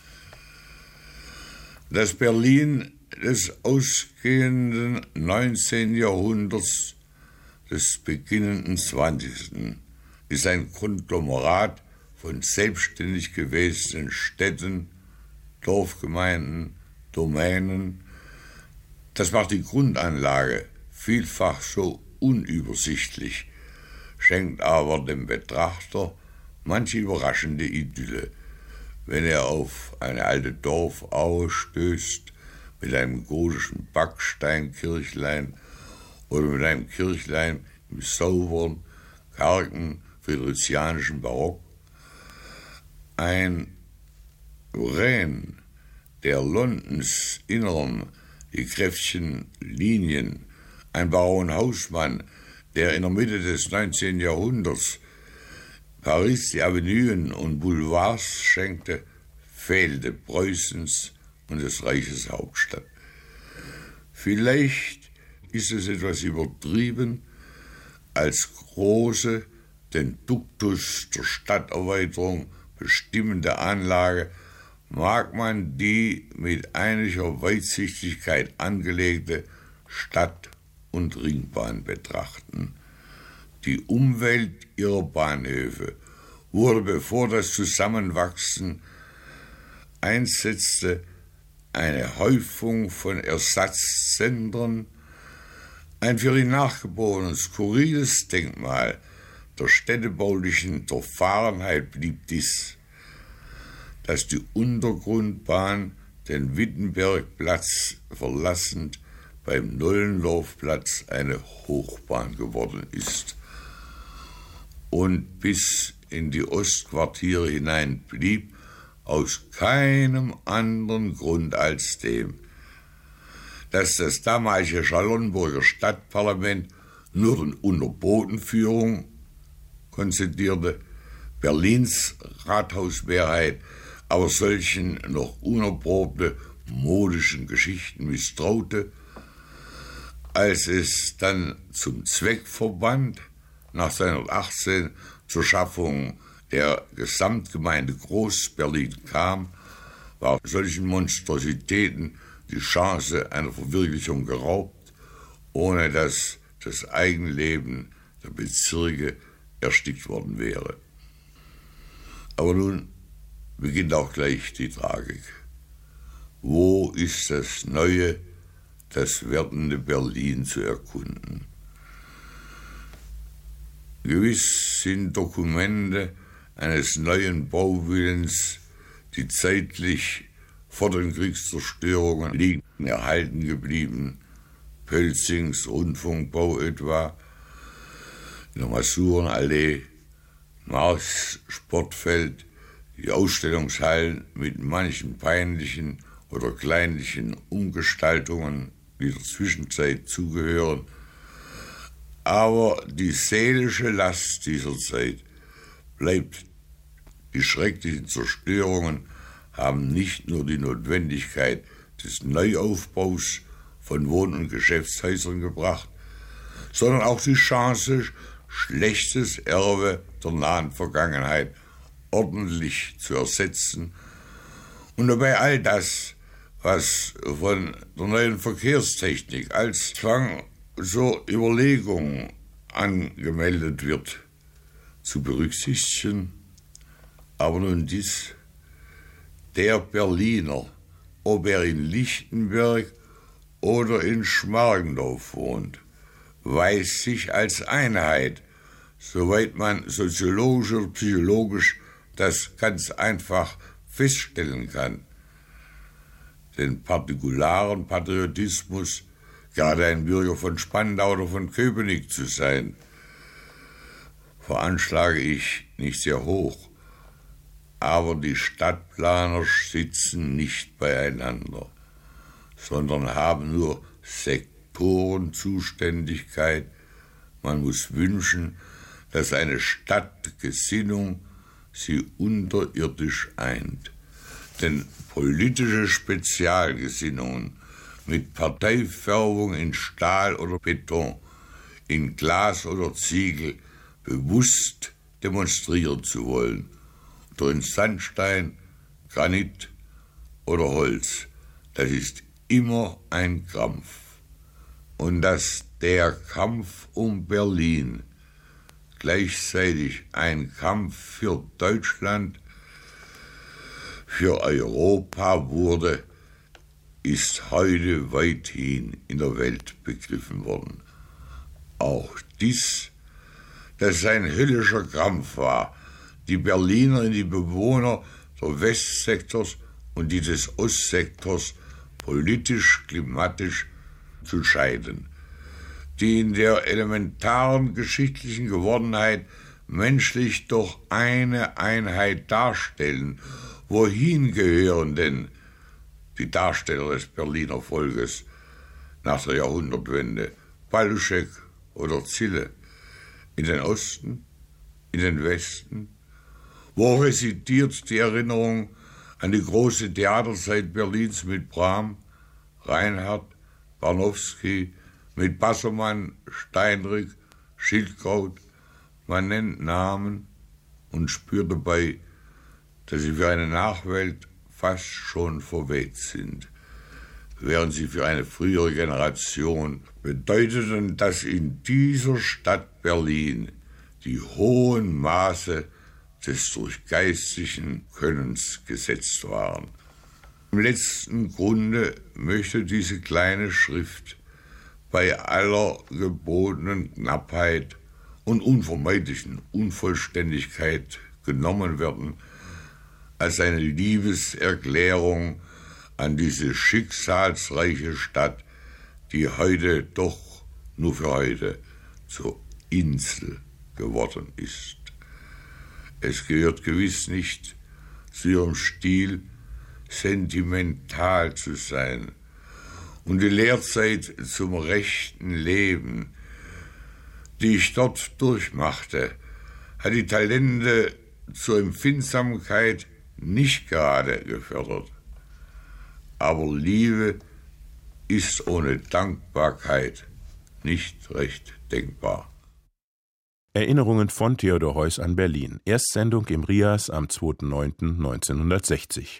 Das Berlin des ausgehenden neunzehnten Jahrhunderts, des beginnenden zwanzigsten ist ein Konglomerat von selbstständig gewesenen Städten, Dorfgemeinden, Domänen. Das macht die Grundanlage vielfach so unübersichtlich, schenkt aber dem Betrachter manche überraschende Idylle, wenn er auf eine alte Dorfaue stößt mit einem gotischen Backsteinkirchlein oder mit einem Kirchlein im sauberen, kargen, friedrichianischen Barock. Ein Lorraine, der Londons Innern die kräftigen Linien, ein Baron Haussmann, der in der Mitte des neunzehnten Jahrhunderts Paris die Avenuen und Boulevards schenkte, fehlte Preußens und des Reiches Hauptstadt. Vielleicht ist es etwas übertrieben, als große, den Duktus der Stadterweiterung bestimmende Anlage mag man die mit einiger Weitsichtigkeit angelegte Stadt- und Ringbahn betrachten. Die Umwelt ihrer Bahnhöfe wurde, bevor das Zusammenwachsen einsetzte, eine Häufung von Ersatzzentren, ein für die Nachgeborenen skurriles Denkmal der städtebaulichen Zerfahrenheit blieb dies, dass die Untergrundbahn den Wittenbergplatz verlassend beim Nollenlaufplatz eine Hochbahn geworden ist und bis in die Ostquartiere hinein blieb, aus keinem anderen Grund als dem, dass das damalige Charlottenburger Stadtparlament nur den Unterbotenführung konzedierte, Berlins Rathausmehrheit aber solchen noch unerprobte modischen Geschichten misstraute, als es dann zum Zweckverband neunzehnhundertachtzehn zur Schaffung der Gesamtgemeinde Groß-Berlin kam, war solchen Monstrositäten die Chance einer Verwirklichung geraubt, ohne dass das Eigenleben der Bezirke erstickt worden wäre. Aber nun beginnt auch gleich die Tragik. Wo ist das Neue, das werdende Berlin zu erkunden. Gewiss sind Dokumente eines neuen Bauwillens, die zeitlich vor den Kriegszerstörungen liegen, erhalten geblieben. Pölzings Rundfunkbau etwa, in der Masurenallee, Marx Sportfeld, die Ausstellungshallen mit manchen peinlichen oder kleinlichen Umgestaltungen, die der Zwischenzeit zugehören. Aber die seelische Last dieser Zeit bleibt. Die schrecklichen Zerstörungen haben nicht nur die Notwendigkeit des Neuaufbaus von Wohn- und Geschäftshäusern gebracht, sondern auch die Chance, schlechtes Erbe der nahen Vergangenheit ordentlich zu ersetzen und dabei all das, was von der neuen Verkehrstechnik als Zwang zur Überlegung angemeldet wird, zu berücksichtigen. Aber nun dies: der Berliner, ob er in Lichtenberg oder in Schmargendorf wohnt, weiß sich als Einheit, soweit man soziologisch oder psychologisch das ganz einfach feststellen kann. Den partikularen Patriotismus, gerade ein Bürger von Spandau oder von Köpenick zu sein, veranschlage ich nicht sehr hoch. Aber die Stadtplaner sitzen nicht beieinander, sondern haben nur Sektorenzuständigkeit. Man muss wünschen, dass eine Stadtgesinnung sie unterirdisch eint. Denn politische Spezialgesinnungen mit Parteifärbung in Stahl oder Beton, in Glas oder Ziegel bewusst demonstrieren zu wollen, oder in Sandstein, Granit oder Holz, das ist immer ein Kampf. Und dass der Kampf um Berlin gleichzeitig ein Kampf für Deutschland, für Europa wurde, ist heute weithin in der Welt begriffen worden. Auch dies, dass ein höllischer Krampf war, die Berliner in die Bewohner der Westsektors und die des Ostsektors politisch, klimatisch zu scheiden, die in der elementaren geschichtlichen Gewordenheit menschlich doch eine Einheit darstellen. Wohin gehören denn die Darsteller des Berliner Volkes nach der Jahrhundertwende, Paluschek oder Zille? In den Osten, in den Westen? Wo residiert die Erinnerung an die große Theaterzeit Berlins mit Brahm, Reinhardt, Barnowski, mit Bassermann, Steinrich, Schildkraut? Man nennt Namen und spürt dabei, dass sie für eine Nachwelt fast schon verweht sind, während sie für eine frühere Generation bedeuteten, dass in dieser Stadt Berlin die hohen Maße des durchgeistlichen Könnens gesetzt waren. Im letzten Grunde möchte diese kleine Schrift bei aller gebotenen Knappheit und unvermeidlichen Unvollständigkeit genommen werden als eine Liebeserklärung an diese schicksalsreiche Stadt, die heute doch nur für heute zur Insel geworden ist. Es gehört gewiss nicht zu ihrem Stil, sentimental zu sein und die Lehrzeit zum rechten Leben, die ich dort durchmachte, hat die Talente zur Empfindsamkeit nicht gerade gefördert. Aber Liebe ist ohne Dankbarkeit nicht recht denkbar. Erinnerungen von Theodor Heuss an Berlin. Erstsendung im Rias am zweiter neunter neunzehnhundertsechzig.